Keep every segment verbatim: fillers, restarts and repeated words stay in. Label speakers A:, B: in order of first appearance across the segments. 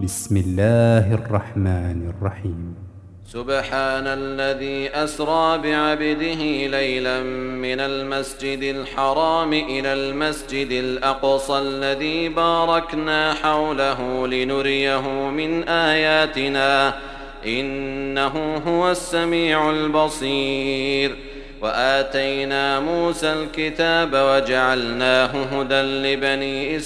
A: بسم الله الرحمن الرحيم.
B: سبحان الذي أسرى بعبده ليلا من المسجد الحرام إلى المسجد الأقصى الذي باركنا حوله لنريه من آياتنا إنه هو السميع البصير. وآتينا موسى الكتاب وجعلناه هدى لبني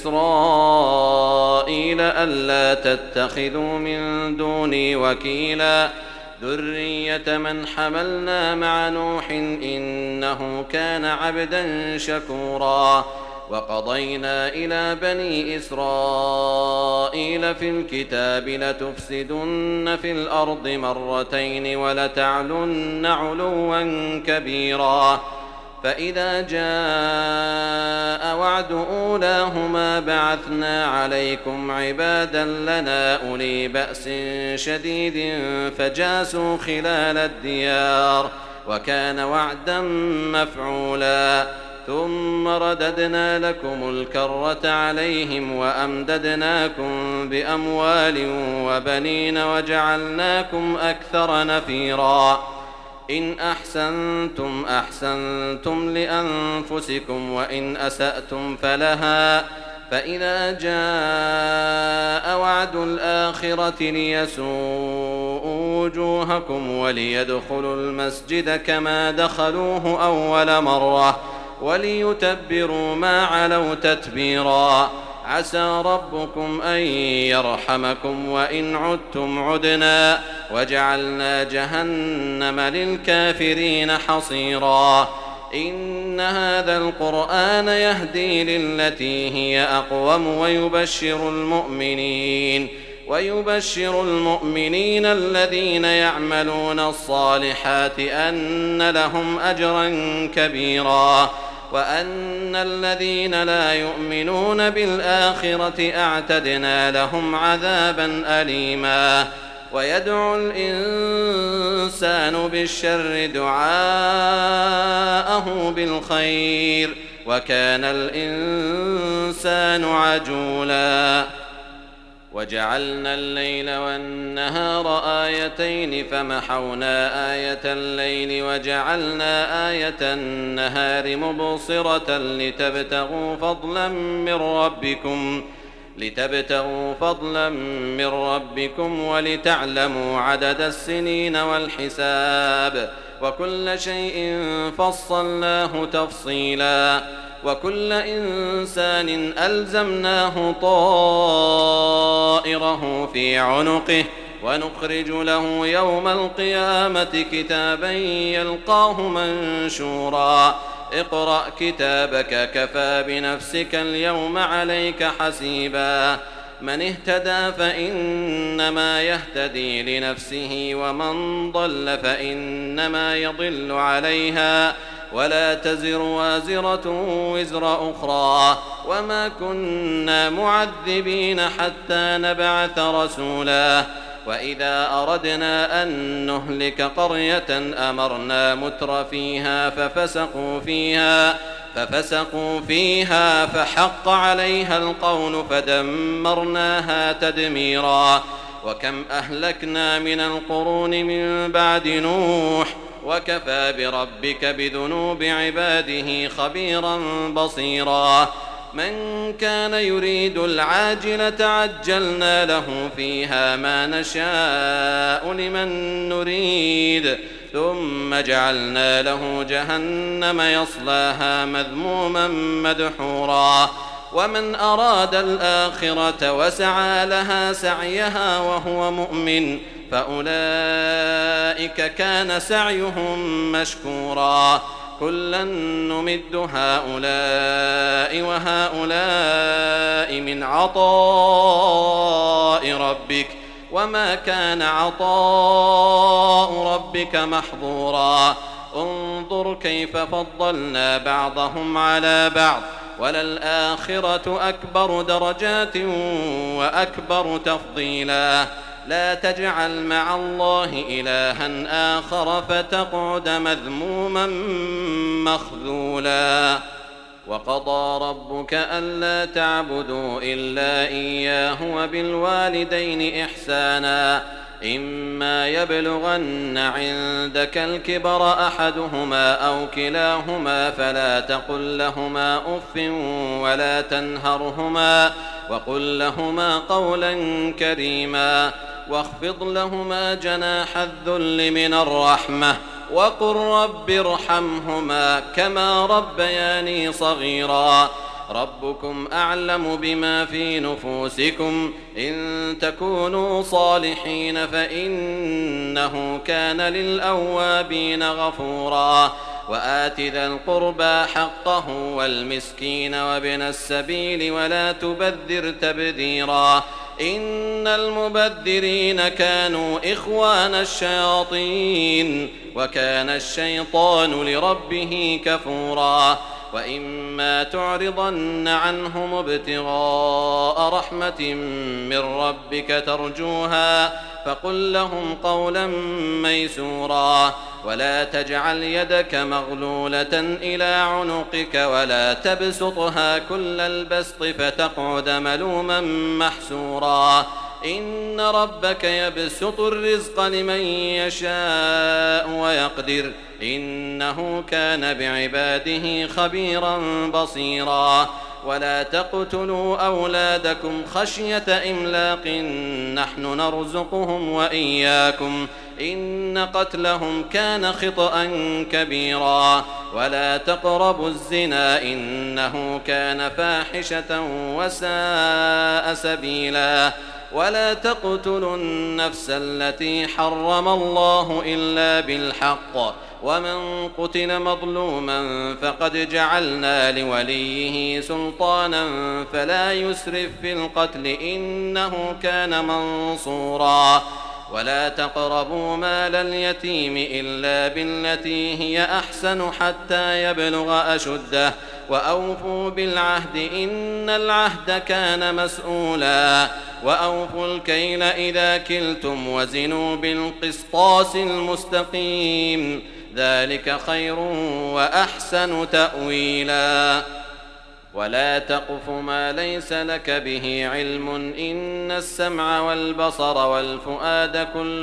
B: إسرائيل ألا تتخذوا من دوني وكيلا ذرية من حملنا مع نوح إنه كان عبدا شكورا. وقضينا إلى بني إسرائيل في الكتاب لتفسدن في الأرض مرتين ولتعلن علوا كبيرا. فإذا جاء وعد أولاهما بعثنا عليكم عبادا لنا أولي بأس شديد فجاسوا خلال الديار وكان وعدا مفعولا. ثم رددنا لكم الكرة عليهم وأمددناكم بأموال وبنين وجعلناكم أكثر نفيرا. إن أحسنتم أحسنتم لأنفسكم وإن أسأتم فلها. فإذا جاء وعد الآخرة ليسوءوا وجوهكم وليدخلوا المسجد كما دخلوه أول مرة وليتبروا ما علوا تتبيرا. عسى ربكم أن يرحمكم وإن عدتم عدنا وجعلنا جهنم للكافرين حصيرا. إن هذا القرآن يهدي للتي هي أقوم ويبشر المؤمنين ويبشر المؤمنين الذين يعملون الصالحات أن لهم أجرا كبيرا وأن الذين لا يؤمنون بالآخرة أعتدنا لهم عذابا أليما. ويدعو الإنسان بالشر دعاءه بالخير وكان الإنسان عجولا. وجعلنا الليل والنهار آيتين فمحونا آية الليل وجعلنا آية النهار مبصرة لتبتغوا فضلا من ربكم لتبتغوا فضلا من ربكم ولتعلموا عدد السنين والحساب وكل شيء فصلناه تفصيلا. وكل إنسان ألزمناه طائره في عنقه ونخرج له يوم القيامة كتابا يلقاه منشورا. اقرأ كتابك كفى بنفسك اليوم عليك حسيبا. من اهتدى فإنما يهتدي لنفسه ومن ضل فإنما يضل عليها ولا تزر وازرة وزر أخرى وما كنا معذبين حتى نبعث رسولا. وإذا أردنا أن نهلك قرية أمرنا متر فيها ففسقوا فيها ففسقوا فيها فحق عليها القول فدمرناها تدميرا. وكم أهلكنا من القرون من بعد نوح وكفى بربك بذنوب عباده خبيرا بصيرا. من كان يريد العاجلة عجلنا له فيها ما نشاء لمن نريد ثم جعلنا له جهنم يصلاها مذموما مدحورا. ومن أراد الآخرة وسعى لها سعيها وهو مؤمن فأولئك كان سعيهم مشكورا. كلا نمد هؤلاء وهؤلاء من عطاء ربك وما كان عطاء ربك محظورا. انظر كيف فضلنا بعضهم على بعض وللآخرة أكبر درجات وأكبر تفضيلا. لا تجعل مع الله إلها آخر فتقعد مذموما مخذولا. وقضى ربك ألا تعبدوا إلا إياه وبالوالدين إحسانا إما يبلغن عندك الكبر أحدهما أو كلاهما فلا تقل لهما أف ولا تنهرهما وقل لهما قولا كريما واخفض لهما جناح الذل من الرحمة وقل رب ارحمهما كما ربياني صغيرا ربكم أعلم بما في نفوسكم إن تكونوا صالحين فإنه كان للأوابين غفورا وآت ذا القربى حقه والمسكين وابن السبيل ولا تبذر تبذيرا إن المبذرين كانوا إخوان الشياطين وكان الشيطان لربه كفورا وإما تعرضن عنهم ابتغاء رحمة من ربك ترجوها فقل لهم قولا ميسورا ولا تجعل يدك مغلولة إلى عنقك ولا تبسطها كل البسط فتقعد ملوما محسورا إن ربك يبسط الرزق لمن يشاء ويقدر إنه كان بعباده خبيرا بصيرا ولا تقتلوا أولادكم خشية إملاق نحن نرزقهم وإياكم إن قتلهم كان خطأ كبيرا ولا تقربوا الزنا إنه كان فاحشة وساء سبيلا ولا تقتلوا النفس التي حرم الله إلا بالحق ومن قتل مظلوما فقد جعلنا لوليه سلطانا فلا يسرف في القتل إنه كان منصورا ولا تقربوا مال اليتيم إلا بالتي هي أحسن حتى يبلغ أشده وأوفوا بالعهد إن العهد كان مسؤولا وأوفوا الكيل إذا كلتم وزنوا بالقسطاس المستقيم ذلك خير وأحسن تأويلا ولا تقف ما ليس لك به علم إن السمع والبصر والفؤاد كل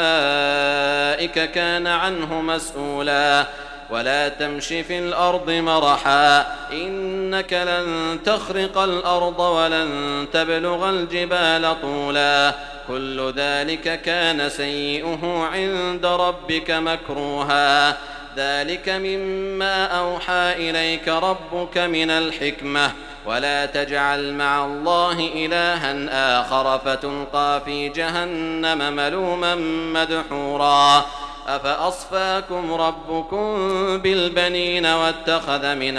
B: أولئك كان عنه مسؤولا ولا تمش في الأرض مرحا إنك لن تخرق الأرض ولن تبلغ الجبال طولا كل ذلك كان سيئه عند ربك مكروها ذلك مما أوحى إليك ربك من الحكمة ولا تجعل مع الله إلها آخر فتلقى في جهنم ملوما مدحورا أفأصفاكم ربكم بالبنين واتخذ من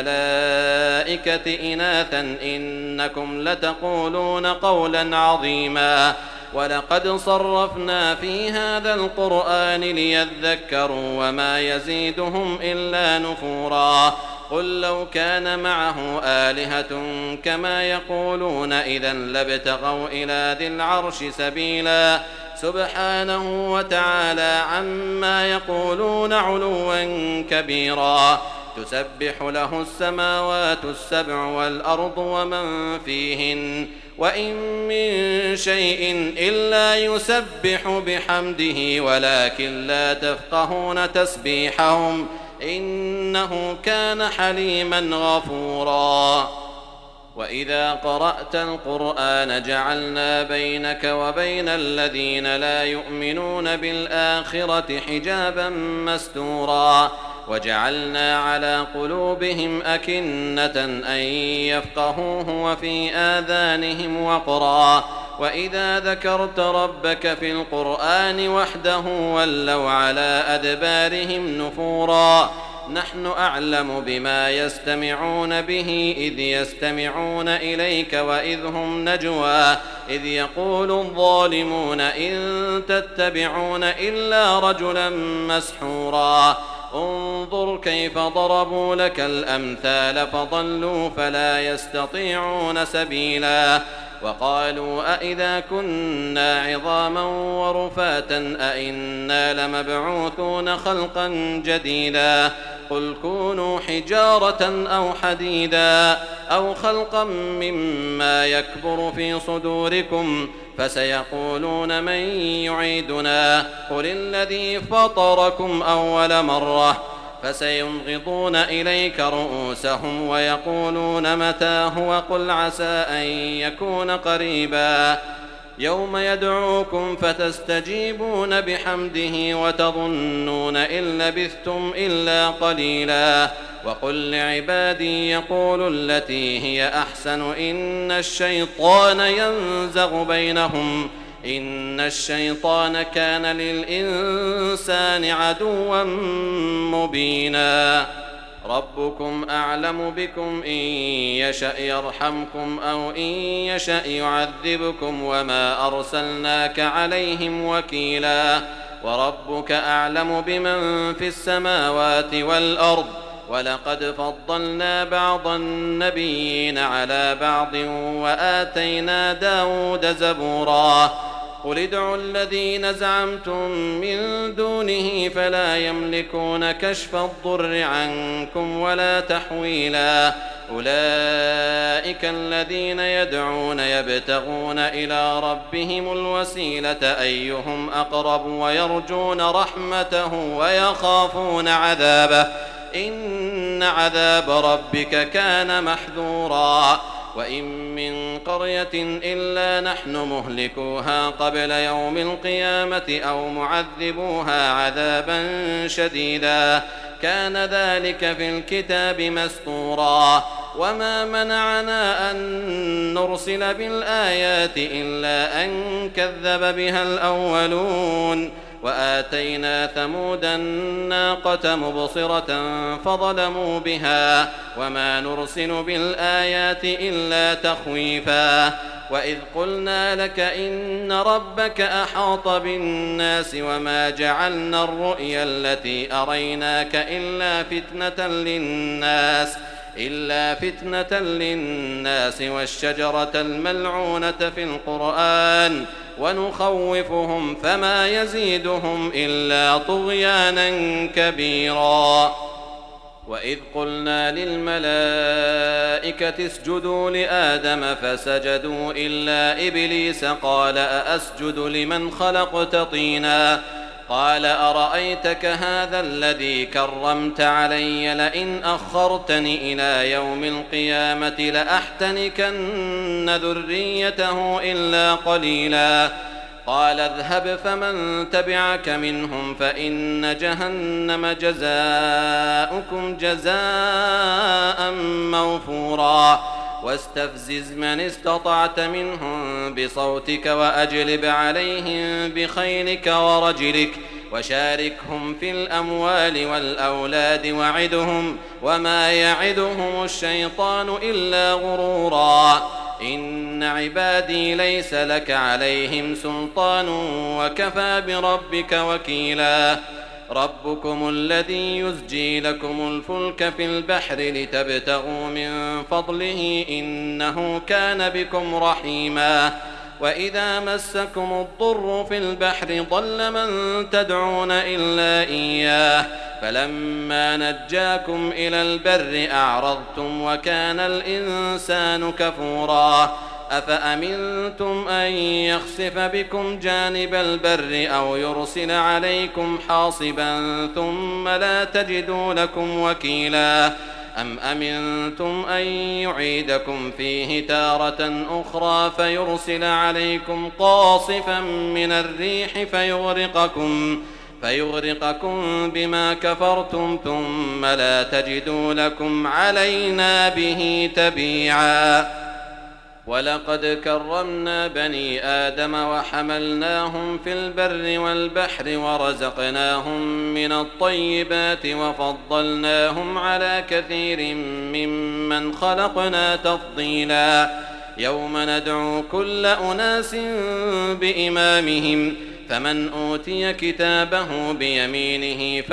B: الملائكة إناثا إنكم لتقولون قولا عظيما ولقد صرفنا في هذا القرآن ليذكروا وما يزيدهم إلا نفورا قل لو كان معه آلهة كما يقولون إذا لابتغوا إلى ذي العرش سبيلا سبحانه وتعالى عما يقولون علوا كبيرا تسبح له السماوات السبع والأرض ومن فيهن وإن من شيء إلا يسبح بحمده ولكن لا تفقهون تسبيحهم إنه كان حليما غفورا وإذا قرأت القرآن جعلنا بينك وبين الذين لا يؤمنون بالآخرة حجابا مستورا وجعلنا على قلوبهم أكنة أن يفقهوه وفي آذانهم وقرا وإذا ذكرت ربك في القرآن وحده ولوا على أدبارهم نفورا نحن أعلم بما يستمعون به إذ يستمعون إليك وإذ هم نجوى إذ يقول الظالمون إن تتبعون إلا رجلا مسحورا انظر كيف ضربوا لك الأمثال فضلوا فلا يستطيعون سبيلا وقالوا أئذا كنا عظاما ورفاتا أئنا لمبعوثون خلقا جديدا قل كونوا حجارة أو حديدا أو خلقا مما يكبر في صدوركم فسيقولون من يعيدنا قل الذي فطركم أول مرة فسينغضون إليك رؤوسهم ويقولون متى هو قل عسى أن يكون قريبا يوم يدعوكم فتستجيبون بحمده وتظنون إن لبثتم إلا قليلا وقل لعبادي يقولوا التي هي أحسن إن الشيطان ينزغ بينهم إن الشيطان كان للإنسان عدوا مبينا ربكم أعلم بكم إن يشأ يرحمكم أو إن يشأ يعذبكم وما أرسلناك عليهم وكيلا وربك أعلم بمن في السماوات والأرض ولقد فضلنا بعض النبيين على بعض وآتينا داود زبورا قل ادعوا الذين زعمتم من دونه فلا يملكون كشف الضر عنكم ولا تحويلا أولئك الذين يدعون يبتغون إلى ربهم الوسيلة أيهم أقرب ويرجون رحمته ويخافون عذابه إن عذاب ربك كان محذورا وإن من قرية إلا نحن مهلكوها قبل يوم القيامة أو معذبوها عذابا شديدا كان ذلك في الكتاب مسطورا وما منعنا أن نرسل بالآيات إلا أن كذب بها الأولون وآتينا ثمود الناقة مبصرة فظلموا بها وما نرسل بالآيات إلا تخويفا وإذ قلنا لك إن ربك أحاط بالناس وما جعلنا الرؤيا التي أريناك إلا فتنة للناس إلا فتنة للناس والشجرة الملعونة في القرآن ونخوفهم فما يزيدهم إلا طغيانا كبيرا وإذ قلنا للملائكة اسجدوا لآدم فسجدوا إلا إبليس قال أأسجد لمن خلقت طينا قال أرأيتك هذا الذي كرمت علي لئن أخرتني إلى يوم القيامة لأحتنكن ذريته إلا قليلا قال اذهب فمن تبعك منهم فإن جهنم جزاؤكم جزاء موفورا واستفزز من استطعت منهم بصوتك وأجلب عليهم بخيلك ورجلك وشاركهم في الأموال والأولاد وعدهم وما يعدهم الشيطان إلا غرورا إن عبادي ليس لك عليهم سلطان وكفى بربك وكيلا ربكم الذي يزجي لكم الفلك في البحر لتبتغوا من فضله إنه كان بكم رحيما وإذا مسكم الضر في البحر ضل من تدعون إلا إياه فلما نجاكم إلى البر أعرضتم وكان الإنسان كفورا أفأمنتم أن يخسف بكم جانب البر أو يرسل عليكم حاصبا ثم لا تجدوا لكم وكيلا أم أمنتم أن يعيدكم فيه تارة أخرى فيرسل عليكم قاصفا من الريح فيغرقكم فيغرقكم بما كفرتم ثم لا تجدوا لكم علينا به تبيعا ولقد كرمنا بني آدم وحملناهم في البر والبحر ورزقناهم من الطيبات وفضلناهم على كثير ممن خلقنا تفضيلا يوم ندعو كل أناس بإمامهم فمن أوتي كتابه بيمينه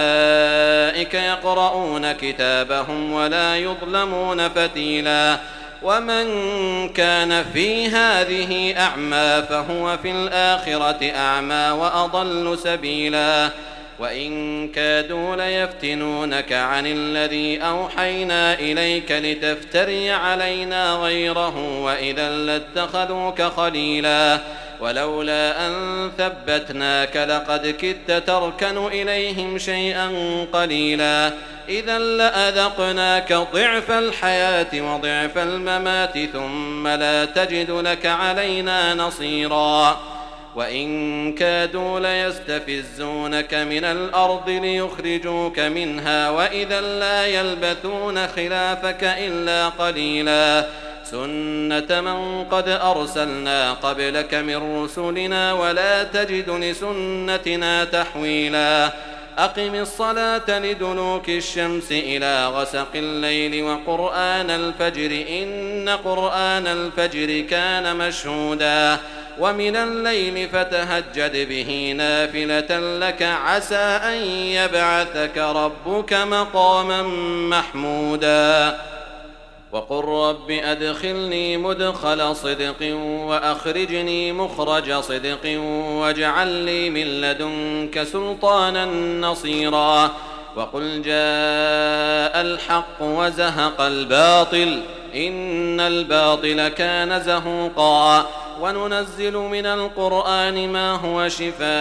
B: فأولئك يقرؤون كتابهم ولا يظلمون فتيلا ومن كان في هذه أعمى فهو في الآخرة أعمى وأضل سبيلا وإن كادوا ليفتنونك عن الذي أوحينا إليك لتفتري علينا غيره وإذا لاتخذوك خليلا ولولا أن ثبتناك لقد كدت تركن إليهم شيئا قليلا إذا لأذقناك ضعف الحياة وضعف الممات ثم لا تجد لك علينا نصيرا وإن كادوا ليستفزونك من الأرض ليخرجوك منها وإذا لا يلبثون خلافك إلا قليلا سنة من قد أرسلنا قبلك من رسلنا ولا تجد لسنتنا تحويلا أقم الصلاة لدلوك الشمس إلى غسق الليل وقرآن الفجر إن قرآن الفجر كان مشهودا ومن الليل فتهجد به نافلة لك عسى أن يبعثك ربك مقاما محمودا وقل رب أدخلني مدخل صدق وأخرجني مخرج صدق واجعل لي من لدنك سلطانا نصيرا وقل جاء الحق وزهق الباطل إن الباطل كان زهوقا وننزل من القرآن ما هو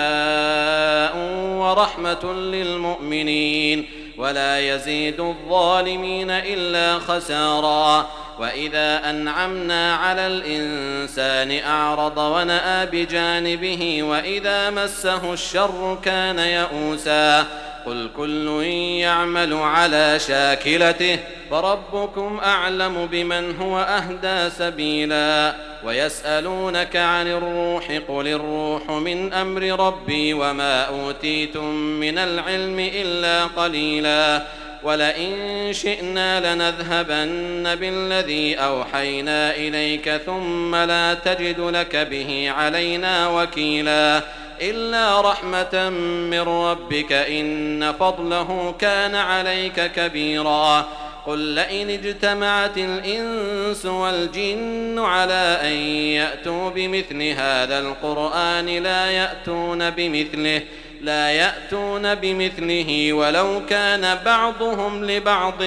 B: شفاء ورحمة للمؤمنين ولا يزيد الظالمين إلا خسارا وإذا أنعمنا على الإنسان أعرض ونأى بجانبه وإذا مسه الشر كان يئوسا قل كل يعمل على شاكلته فربكم أعلم بمن هو أهدى سبيلا ويسألونك عن الروح قل الروح من أمر ربي وما أوتيتم من العلم إلا قليلا ولئن شئنا لنذهبن بالذي أوحينا إليك ثم لا تجد لك به علينا وكيلا إلا رحمة من ربك إن فضله كان عليك كبيرا قل لئن اجتمعت الإنس والجن على أن يأتوا بمثل هذا القرآن لا يأتون بمثله لا يأتون بمثله ولو كان بعضهم لبعض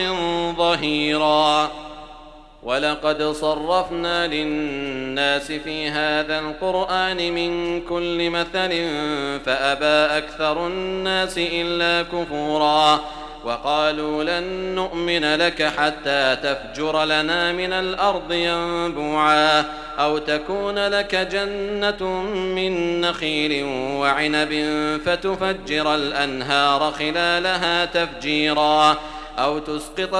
B: ظهيرا ولقد صرفنا للناس في هذا القرآن من كل مثل فأبى أكثر الناس إلا كفورا وقالوا لن نؤمن لك حتى تفجر لنا من الأرض ينبوعا أو تكون لك جنة من نخيل وعنب فتفجر الأنهار خلالها تفجيرا أو تسقط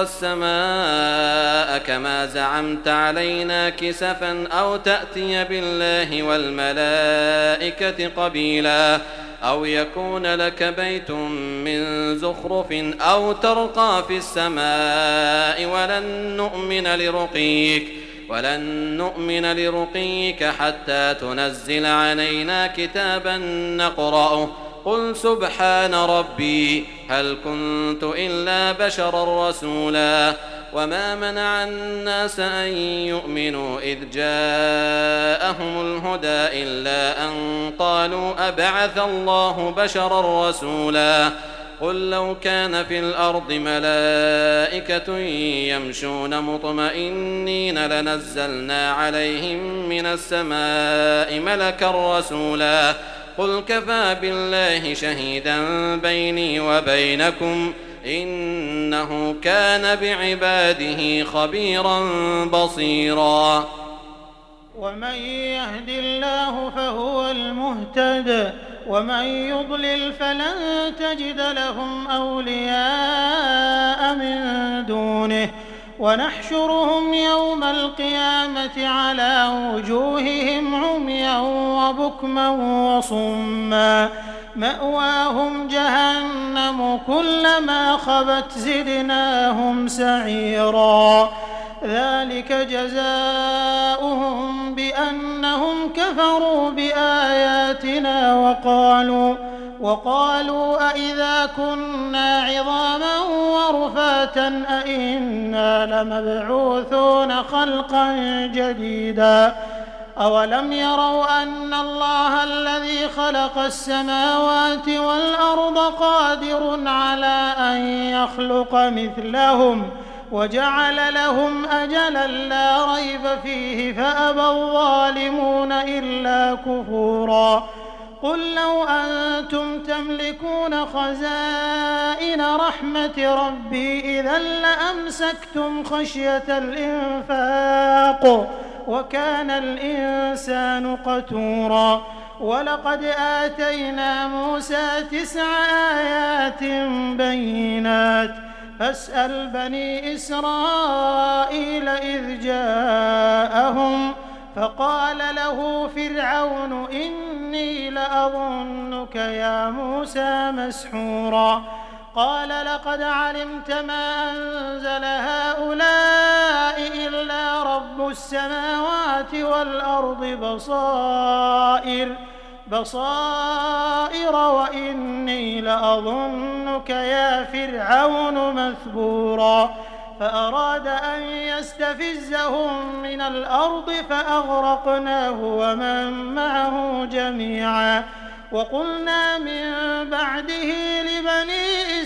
B: السماء كما زعمت علينا كسفا أو تأتي بالله والملائكة قبيلا أو يكون لك بيت من زخرف أو ترقى في السماء ولن نؤمن لرقيك ولن نؤمن لرقيك حتى تنزل علينا كتابا نقرأه قل سبحان ربي هل كنت إلا بشرا رسولا وما منع الناس أن يؤمنوا إذ جاءهم الهدى إلا أن قالوا أبعث الله بشرا رسولا قل لو كان في الأرض ملائكة يمشون مطمئنين لنزلنا عليهم من السماء ملكا رسولا قل كفى بالله شهيدا بيني وبينكم إنه كان بعباده خبيرا بصيرا
C: ومن يهد الله فهو المهتد ومن يضلل فلن تجد لهم أولياء من دونه ونحشرهم يوم القيامة على وجوههم عميا وبكما وصما مأواهم جهنم كلما خبت زدناهم سعيرا ذلك جزاؤهم بأنهم كفروا بآياتنا وقالوا وقالوا أإذا كنا عظاما ورفاتا أإنا لمبعوثون خلقا جديدا أولم يروا أن الله الذي خلق السماوات والأرض قادر على أن يخلق مثلهم وجعل لهم أجلا لا ريب فيه فأبى الظالمون إلا كفورا قل لو أنتم تملكون خزائن رحمة ربي إذا لأمسكتم خشية الإنفاق وكان الإنسان قتورا ولقد آتينا موسى تسع آيات بينات فاسأل بني إسرائيل إذ جاءهم فقال له فرعون إني لأظنك يا موسى مسحورا قال لقد علمت ما أنزل هؤلاء إلا رب السماوات والأرض بصائر بصائر وإني لأظنك يا فرعون مثبورا فأراد أن يستفزهم من الأرض فأغرقناه ومن معه جميعا وقلنا من بعده لبني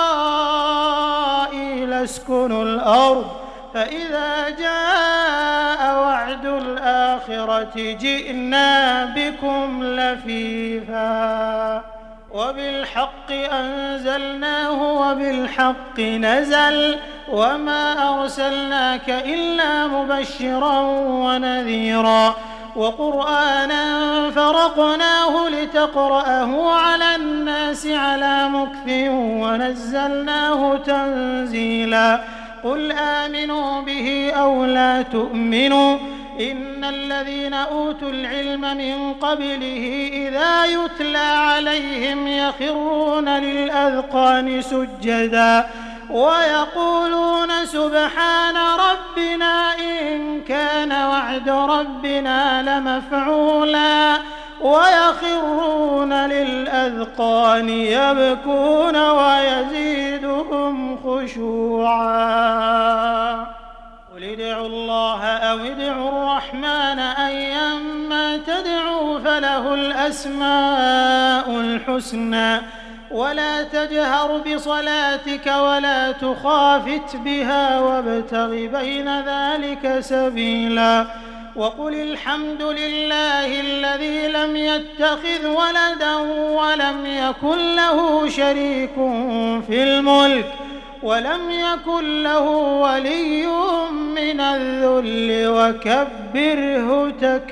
C: إسرائيل اسكنوا الأرض فإذا جاء وعد الآخرة جئنا بكم لفيفا وبالحق أنزلناه وبالحق نزل وما أرسلناك إلا مبشرا ونذيرا وقرآنا فرقناه لتقرأه على الناس على مكث ونزلناه تنزيلا قل آمنوا به أو لا تؤمنوا إن الذين أوتوا العلم من قبله إذا يتلى عليهم يخرون للأذقان سجدا ويقولون سبحان ربنا إن كان وعد ربنا لمفعولا ويخرون للأذقان يبكون ويزيدهم خشوعا قل ادعوا الله أو ادعوا الرحمن أيما تدعوا فله الأسماء الحسنى ولا تجهر بصلاتك ولا تخافت بها وابتغ بين ذلك سبيلا وقل الحمد لله الذي لم يتخذ ولدا ولم يكن له شريك في الملك ولم يكن له ولي من الذل وكبره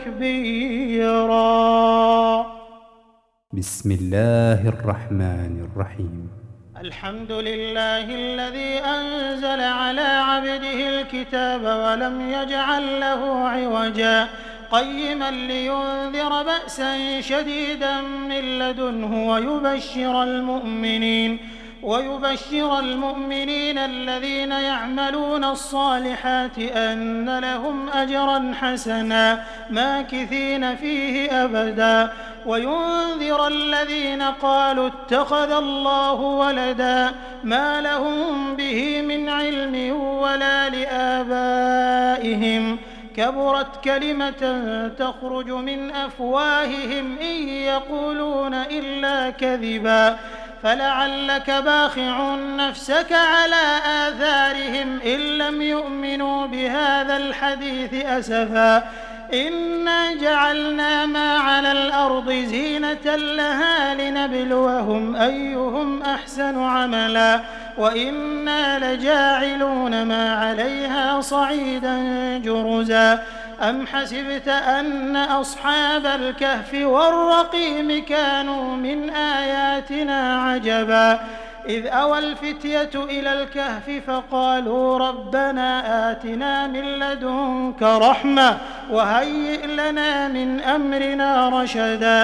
C: تكبيرا
A: بسم الله الرحمن الرحيم
C: الحمد لله الذي أنزل على عبده الكتاب ولم يجعل له عوجا قيما لينذر بأسا شديدا من لدنه ويبشر المؤمنين ويبشر المؤمنين الذين يعملون الصالحات أن لهم أجرا حسنا ماكثين فيه أبدا وينذر الذين قالوا اتخذ الله ولدا ما لهم به من علم ولا لآبائهم كبرت كلمة تخرج من أفواههم إن يقولون إلا كذبا فلعلك باخع نفسك على آثارهم إن لم يؤمنوا بهذا الحديث أسفا إنا جعلنا ما على الأرض زينة لها لنبلوهم أيهم أحسن عملا وإنا لجاعلون ما عليها صعيدا جرزا أم حسبت أن أصحاب الكهف والرقيم كانوا من آياتنا عجبا إذ أوى الفتية إلى الكهف فقالوا ربنا آتنا من لدنك رحمة وهيئ لنا من أمرنا رشدا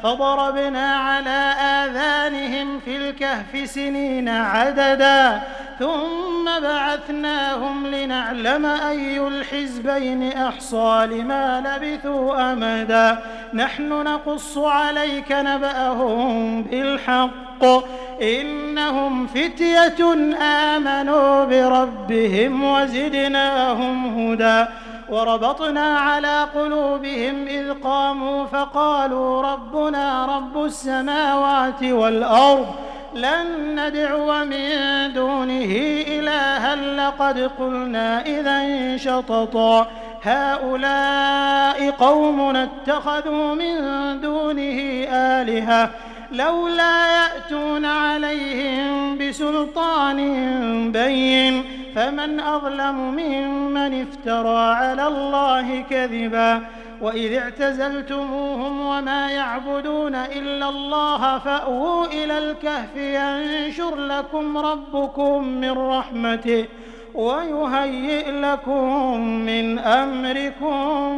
C: فضربنا على آذانهم في الكهف سنين عددا ثم بعثناهم لنعلم أي الحزبين أحصى لما لبثوا أمدا نحن نقص عليك نبأهم بالحق إنهم فتية آمنوا بربهم وزدناهم هدى وربطنا على قلوبهم إذ قاموا فقالوا ربنا رب السماوات والأرض لن ندعو من دونه إلها لقد قلنا إذا شططا هؤلاء قومنا اتخذوا من دونه آلهة لولا يأتون عليهم بسلطان بين فمن أظلم ممن افترى على الله كذبا وإذ اعتزلتموهم وما يعبدون إلا الله فأووا إلى الكهف ينشر لكم ربكم من رحمته ويهيئ لكم من أمركم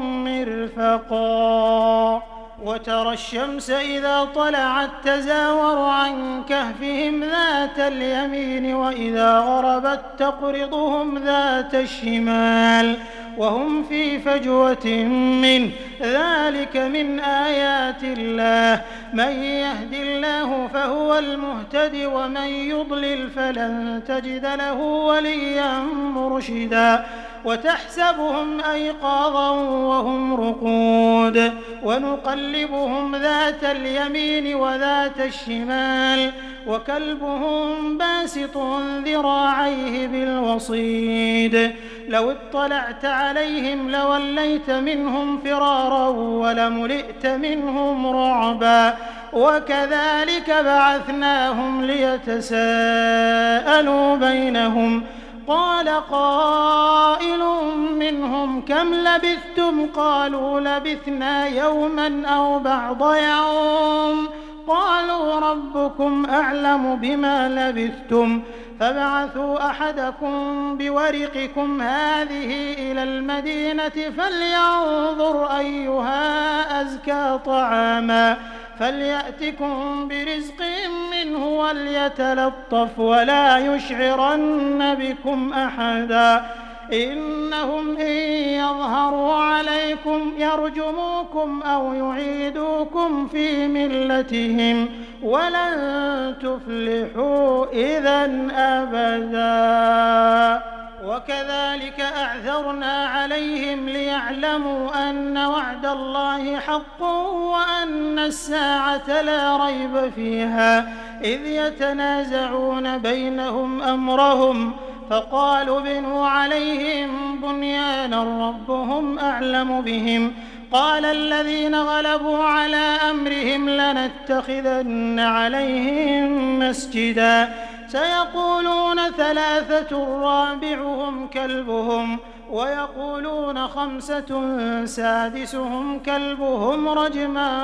C: مرفقا وترى الشمس إذا طلعت تزاور عن كهفهم ذات اليمين وإذا غربت تقرضهم ذات الشمال وهم في فجوة منه ذلك من آيات الله من يهد الله فهو المهتد ومن يضلل فلن تجد له وليا مرشدا وتحسبهم أيقاظا وهم رقود ونقلبهم ذات اليمين وذات الشمال وكلبهم باسط ذراعيه بالوصيد لو اطلعت عليهم لوليت منهم فرارا ولملئت منهم رعبا وكذلك بعثناهم ليتساءلوا بينهم قال قائل منهم كم لبثتم قالوا لبثنا يوما أو بعض يوم قالوا ربكم أعلم بما لبثتم فابعثوا أحدكم بورقكم هذه إلى المدينة فلينظر أيها أزكى طعاما فليأتكم برزق منه وليتلطف ولا يشعرن بكم أحدا إنهم إن يظهروا عليكم يرجموكم أو يعيدوكم في ملتهم ولن تفلحوا إذا أبدا وكذلك أعثرنا عليهم ليعلموا أن وعد الله حق وأن الساعة لا ريب فيها إذ يتنازعون بينهم أمرهم فقالوا ابنوا عليهم بنيانا ربهم أعلم بهم قال الذين غلبوا على أمرهم لنتخذن عليهم مسجدا سيقولون ثلاثة رابعهم كلبهم ويقولون خمسة سادسهم كلبهم رجما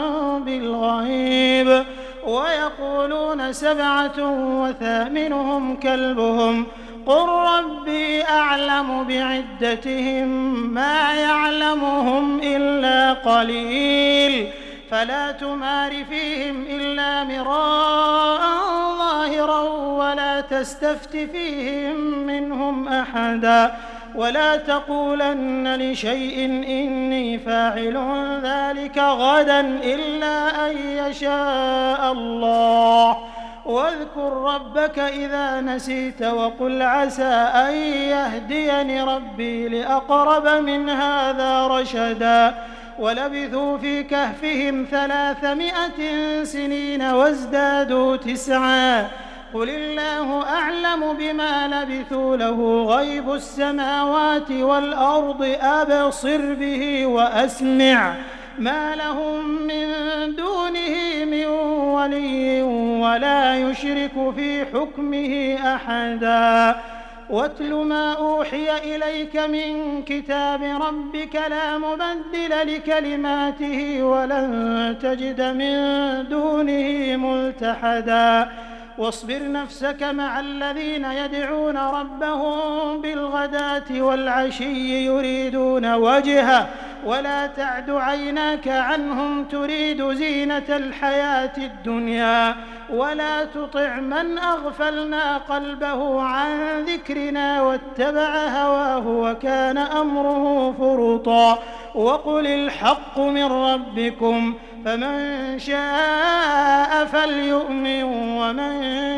C: بالغيب ويقولون سبعة وثامنهم كلبهم قل ربي أعلم بعدتهم ما يعلمهم إلا قليل فلا تمار فيهم إلا مراء ظاهرا ولا تستفت فيهم منهم أحدا ولا تقولن لشيء إني فاعل ذلك غدا إلا أن يشاء الله واذكر ربك إذا نسيت وقل عسى أن يهديني ربي لأقرب من هذا رشدا ولبثوا في كهفهم ثلاثمائة سنين وازدادوا تسعا قل الله أعلم بما لبثوا له غيب السماوات والأرض أبصر به وأسمع ما لهم من دونه من ولي ولا يشرك في حكمه أحدا واتل ما أوحي إليك من كتاب ربك لا مبدل لكلماته ولن تجد من دونه ملتحدا واصبر نفسك مع الذين يدعون ربهم بالغداة والعشي يريدون وجهه ولا تعد عيناك عنهم تريد زينة الحياة الدنيا ولا تطع من أغفلنا قلبه عن ذكرنا واتبع هواه وكان أمره فرطا وقل الحق من ربكم فمن شاء فليؤمن ومن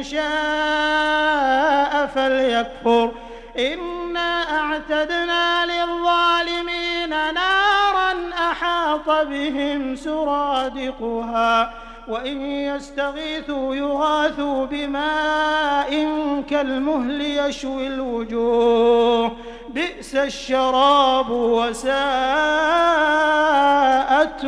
C: شاء فليكفر إنا أعتدنا للظالمين نارا أحاط بهم سرادقها وإن يستغيثوا يغاثوا بماء كالمهل يشوي الوجوه بئس الشراب وساءت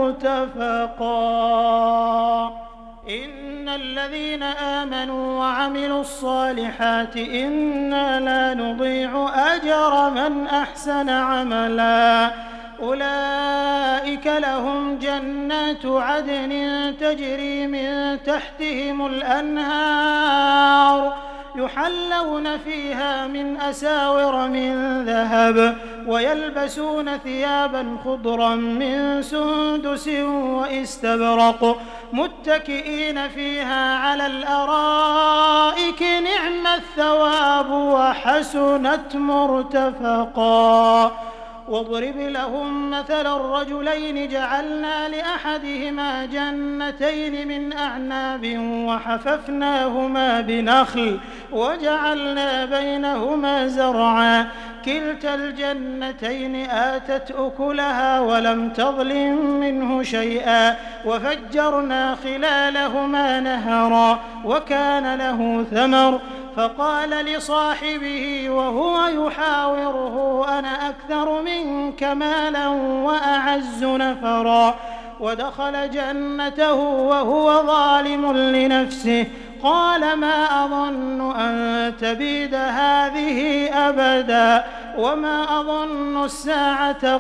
C: مرتفقا إن الذين آمنوا وعملوا الصالحات إنا لا نضيع أجر من أحسن عملا أولئك لهم جنات عدن تجري من تحتهم الأنهار يحلون فيها من أساور من ذهب ويلبسون ثيابا خضرا من سندس واستبرق متكئين فيها على الأرائك نعم الثواب وحسنت مرتفقا واضرب لهم مثل الرجلين جعلنا لأحدهما جنتين من أعناب وحففناهما بنخل وجعلنا بينهما زرعا كلتا الجنتين آتت أكلها ولم تظلم منه شيئا وفجرنا خلالهما نهرا وكان له ثمر فقال لصاحبه وهو يحاوره أنا أكثر منك مالا وأعز نفرا ودخل جنته وهو ظالم لنفسه قال ما أظن أن تبيد هذه أبدا وما أظن الساعة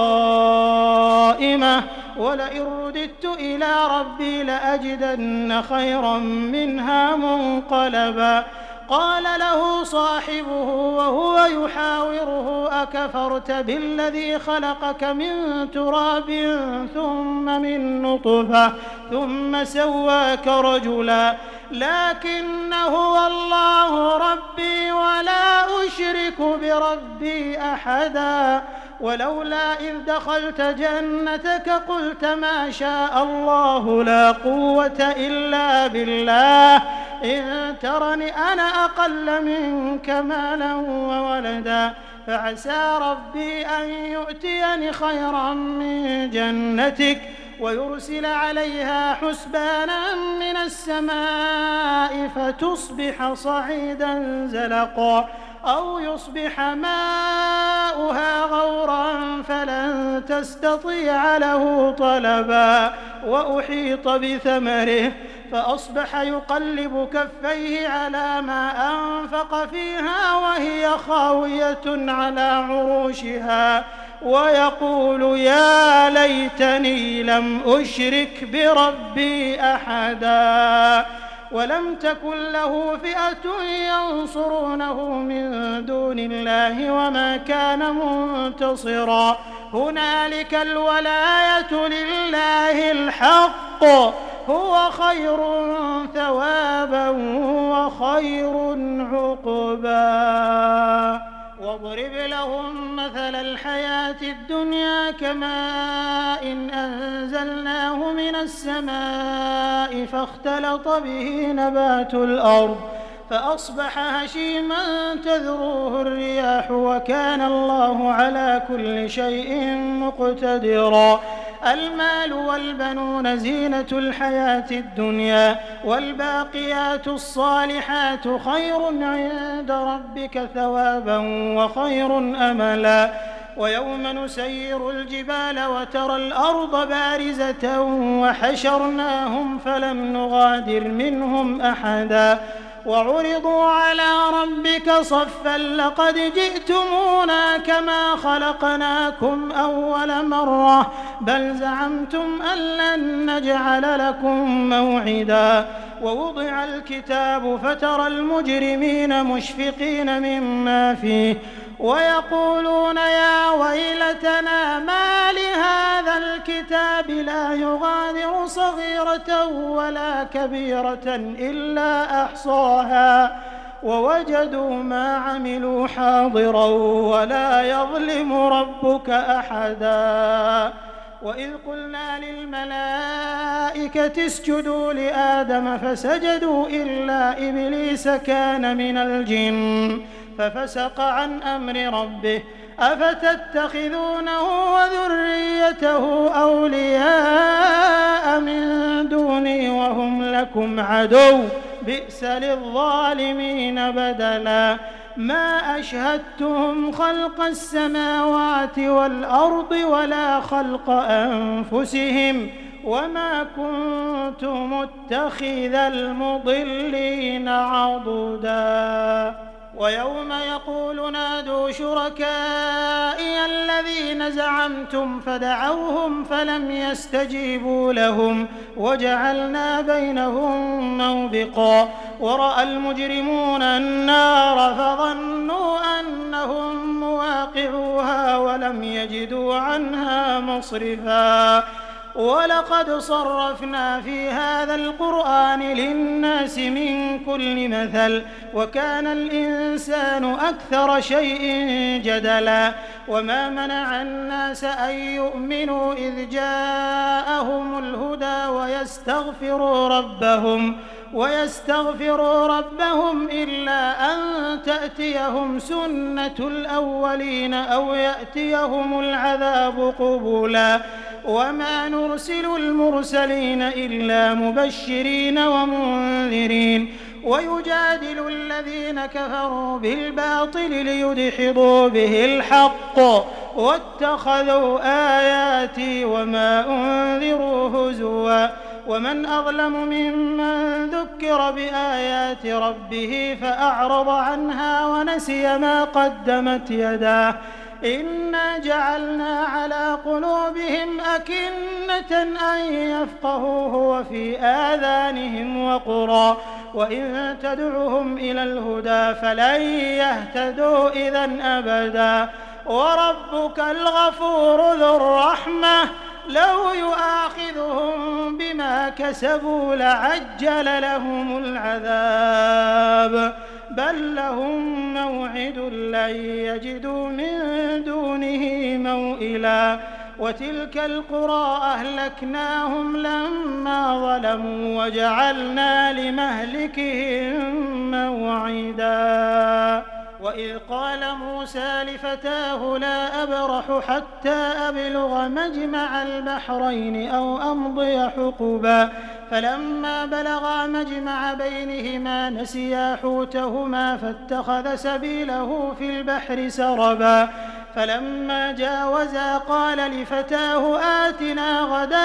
C: قائمة ولئن رددت إلى ربي لأجدن خيرا منها منقلبا قال له صاحبه وهو يحاوره أكفرت بالذي خلقك من تراب ثم من نطفة ثم سواك رجلا لكن هو الله ربي ولا أشرك بربي أحدا ولولا إذ دخلت جنتك قلت ما شاء الله لا قوة إلا بالله إن ترني أنا أقل منك مالا وولدا فعسى ربي أن يؤتيني خيرا من جنتك ويرسل عليها حسبانا من السماء فتصبح صعيدا زلقا أو يصبح ماؤها غورا فلن تستطيع له طلبا وأحيط بثمره فأصبح يقلب كفيه على ما أنفق فيها وهي خاوية على عروشها ويقول يا ليتني لم أشرك بربي أحدا ولم تكن له فئة ينصرونه من دون الله وما كان منتصرا هنالك الولاية لله الحق هو خير ثوابا وخير عقبا واضرب لهم مثل الحياة الدنيا كماء إن أنزلناه من السماء فاختلط به نبات الأرض فأصبح هشيما تذروه الرياح وكان الله على كل شيء مقتدرا المال والبنون زينة الحياة الدنيا والباقيات الصالحات خير عند ربك ثوابا وخير أملا ويوم نسير الجبال وترى الأرض بارزة وحشرناهم فلم نغادر منهم أحدا وعرضوا على ربك صفا لقد جئتمونا كما خلقناكم أول مرة بل زعمتم أن لن نجعل لكم موعدا ووضع الكتاب فترى المجرمين مشفقين مما فيه ويقولون يا ويلتنا ما لهذا الكتاب لا يغادر صغيرة ولا كبيرة إلا أحصاها ووجدوا ما عملوا حاضرا ولا يظلم ربك أحدا. وإذ قلنا للملائكة اسجدوا لآدم فسجدوا إلا إبليس كان من الجن ففسق عن أمر ربه أفتتخذونه وذريته أولياء من دوني وهم لكم عدو بئس للظالمين بدلا. ما أشهدتهم خلق السماوات والأرض ولا خلق أنفسهم وما كنت متخذ المضلين عضدا. ويوم يقول نادوا شركائي الذين زعمتم فدعوهم فلم يستجيبوا لهم وجعلنا بينهم موبقا. ورأى المجرمون النار فظنوا أنهم مواقعوها ولم يجدوا عنها مصرفا. ولقد صرفنا في هذا القرآن للناس من كل مثل وكان الإنسان أكثر شيء جدلا. وما منع الناس أن يؤمنوا إذ جاءهم الهدى ويستغفروا ربهم ويستغفروا ربهم إلا أن تأتيهم سنة الأولين أو يأتيهم العذاب قبلا. وما نرسل المرسلين إلا مبشرين ومنذرين ويجادل الذين كفروا بالباطل ليدحضوا به الحق واتخذوا آياتي وما أنذروا هزوا. ومن أظلم ممن ذكر بآيات ربه فأعرض عنها ونسي ما قدمت يداه إنا جعلنا على قلوبهم أكنة أن يفقهوه وفي آذانهم وقرا وإن تدعهم إلى الهدى فلن يهتدوا إذن أبدا. وربك الغفور ذو الرحمة لو يؤاخذهم بما كسبوا لعجل لهم العذاب بل لهم موعد لن يجدوا من دونه موئلا. وتلك القرى أهلكناهم لما ظلموا وجعلنا لمهلكهم موعدا. وإذ قال موسى لفتاه لا أبرح حتى أبلغ مجمع البحرين أو أمضي حقبا فلما بلغا مجمع بينهما نسيا حوتهما فاتخذ سبيله في البحر سربا. فلما جاوزا قال لفتاه آتنا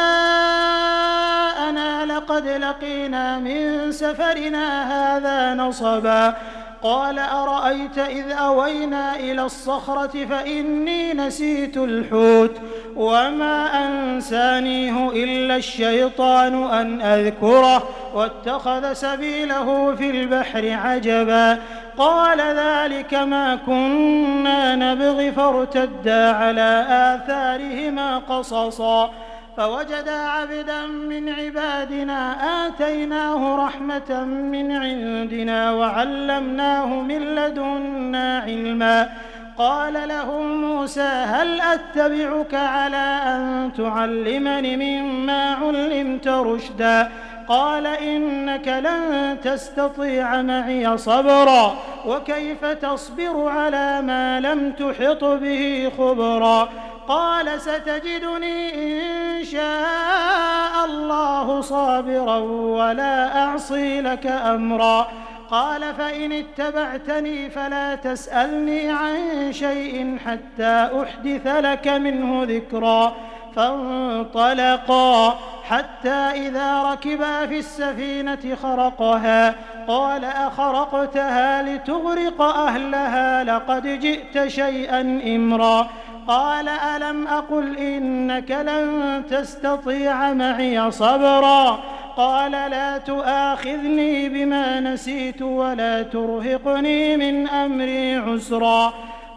C: غداءنا لقد لقينا من سفرنا هذا نصبا. قال أرأيت إذ أوينا إلى الصخرة فإني نسيت الحوت وما أنسانيه إلا الشيطان أن أذكره واتخذ سبيله في البحر عجبا. قال ذلك ما كنا نبغي فارتدا على آثارهما قصصا فوجدا عبدا من عبادنا آتيناه رحمة من عندنا وعلمناه من لدنا علما. قال له موسى هل أتبعك على أن تعلمني مما علمت رشدا قال إنك لن تستطيع معي صبرا وكيف تصبر على ما لم تحط به خبرا. قال ستجدني إن شاء الله صابرا ولا أعصي لك أمرا. قال فإن اتبعتني فلا تسألني عن شيء حتى أحدث لك منه ذكرا. فانطلقا حتى إذا ركبا في السفينة خرقها قال أخرقتها لتغرق أهلها لقد جئت شيئا إمرا. قال ألم أقل إنك لن تستطيع معي صبرا. قال لا تؤاخذني بما نسيت ولا ترهقني من أمري عسرا.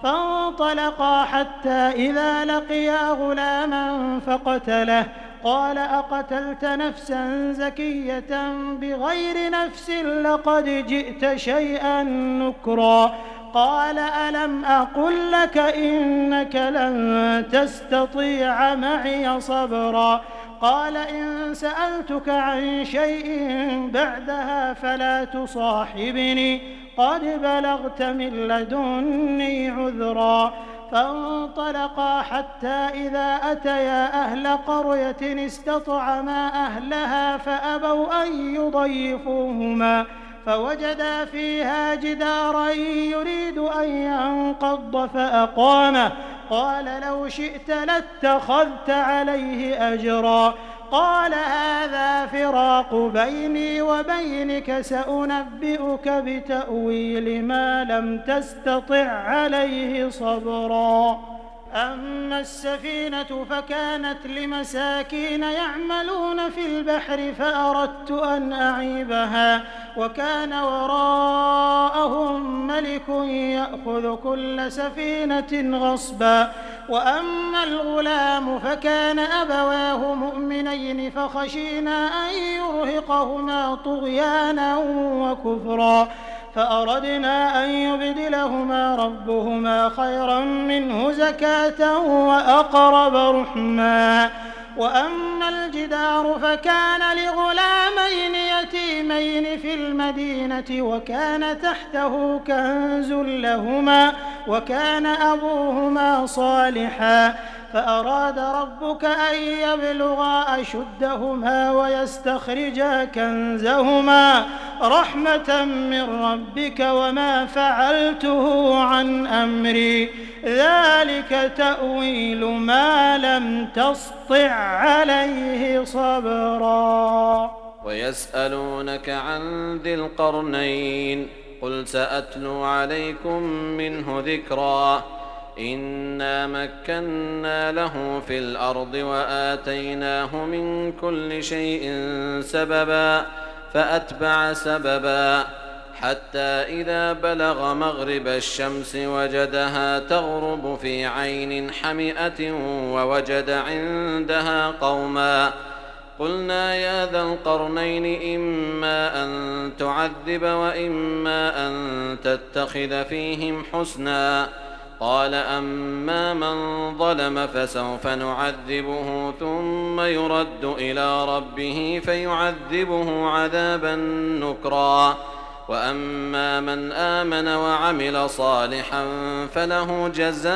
C: فانطلقا حتى إذا لقيا غلاما فقتله قال أقتلت نفسا زكية بغير نفس لقد جئت شيئا نكرا قال ألم أقل لك إنك لن تستطيع معي صبرا قال إن سألتك عن شيء بعدها فلا تصاحبني قد بلغت من لدني عذرا فانطلقا حتى إذا أتيا أهل قرية استطعما أهلها فأبوا أن يضيفوهما فوجدا فيها جدارا يريد أن ينقض فأقامه قال لو شئت لاتخذت عليه أجرا قال هذا فراق بيني وبينك سأنبئك بتأويل ما لم تستطع عليه صبرا أما السفينة فكانت لمساكين يعملون في البحر فأردت أن أعيبها وكان وراءهم ملك يأخذ كل سفينة غصبا وأما الغلام فكان أبواه مؤمنين فخشينا أن يرهقهما طغيانا وكفرا فأردنا أن يبدلهما ربهما خيرا منه زكاة وأقرب رحما وأما الجدار فكان لغلامين يتيمين في المدينة وكان تحته كنز لهما وكان أبوهما صالحا فأراد ربك أن يبلغا أشدهما ويستخرجا كنزهما رحمة من ربك وما فعلته عن أمري ذلك تأويل ما لم تسطع عليه صبرا
B: ويسألونك عن ذي القرنين قل سأتلو عليكم منه ذكرا إنا مكنا له في الأرض وآتيناه من كل شيء سببا فأتبع سببا حتى إذا بلغ مغرب الشمس وجدها تغرب في عين حمئة ووجد عندها قوما قلنا يا ذا القرنين إما أن تعذب وإما أن تتخذ فيهم حسنا قال أما من ظلم فسوف نعذبه ثم يرد إلى ربه فيعذبه عذابا نكرا وأما من آمن وعمل صالحا فله جزاء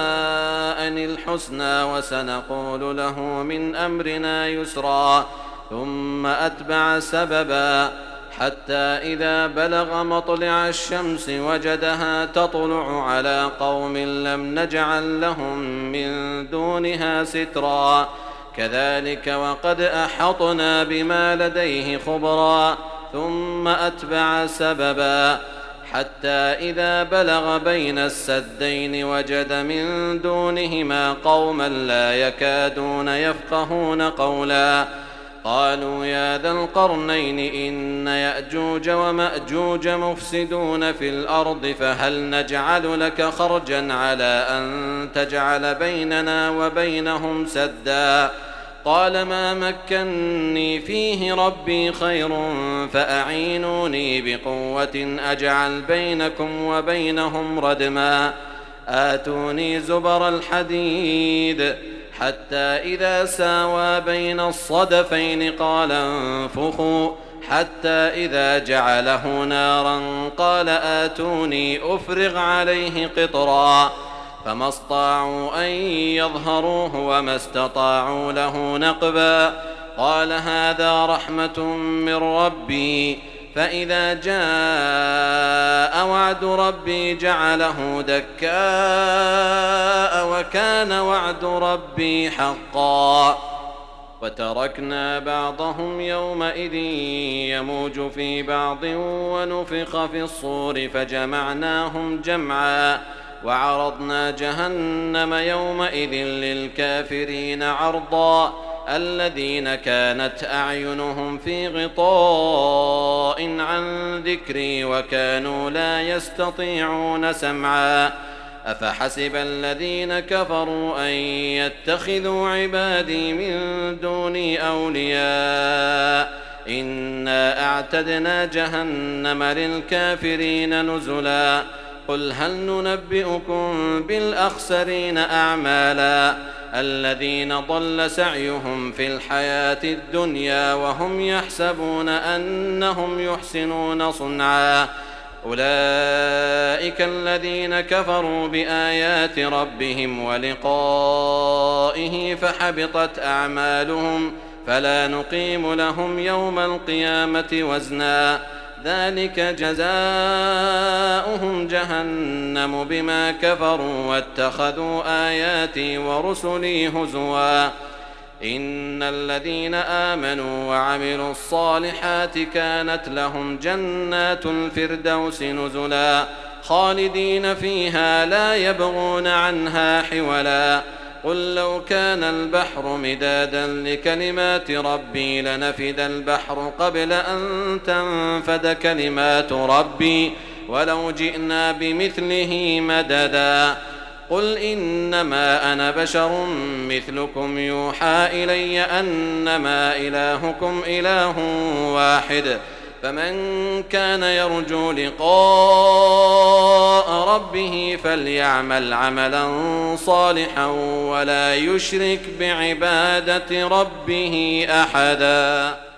B: الحسنى وسنقول له من أمرنا يسرا ثم أتبع سببا حتى إذا بلغ مطلع الشمس وجدها تطلع على قوم لم نجعل لهم من دونها سترا كذلك وقد أحطنا بما لديه خبرا ثم أتبع سببا حتى إذا بلغ بين السدين وجد من دونهما قوما لا يكادون يفقهون قولا قالوا يا ذا القرنين إن يأجوج ومأجوج مفسدون في الأرض فهل نجعل لك خرجا على أن تجعل بيننا وبينهم سدا قال ما مكني فيه ربي خير فأعينوني بقوة أجعل بينكم وبينهم ردما آتوني زبر الحديد حتى إذا ساوى بين الصدفين قال انفخوا حتى إذا جعله نارا قال آتوني أفرغ عليه قطرا فما استطاعوا أن يظهروه وما استطاعوا له نقبا قال هذا رحمة من ربي فإذا جاء وعد ربي جعله دكاء وكان وعد ربي حقا وتركنا بعضهم يومئذ يموج في بعض ونفخ في الصور فجمعناهم جمعا وعرضنا جهنم يومئذ للكافرين عرضا الذين كانت أعينهم في غطاء عن ذكري وكانوا لا يستطيعون سمعا أفحسب الذين كفروا أن يتخذوا عبادي من دوني أولياء إنا أعتدنا جهنم للكافرين نزلا قل هل ننبئكم بالأخسرين أعمالا الذين ضل سعيهم في الحياة الدنيا وهم يحسبون أنهم يحسنون صنعا أولئك الذين كفروا بآيات ربهم ولقائه فحبطت أعمالهم فلا نقيم لهم يوم القيامة وزنا ذلك جزاؤهم جهنم بما كفروا واتخذوا آياتي ورسلي هزوا إن الذين آمنوا وعملوا الصالحات كانت لهم جنات الفردوس نزلا خالدين فيها لا يبغون عنها حولا قل لو كان البحر مدادا لكلمات ربي لنفد البحر قبل أن تنفد كلمات ربي ولو جئنا بمثله مددا قل إنما أنا بشر مثلكم يوحى إلي أنما إلهكم إله واحد فمن كان يرجو لقاء ربه فليعمل عملا صالحا ولا يشرك بعبادة ربه أحدا.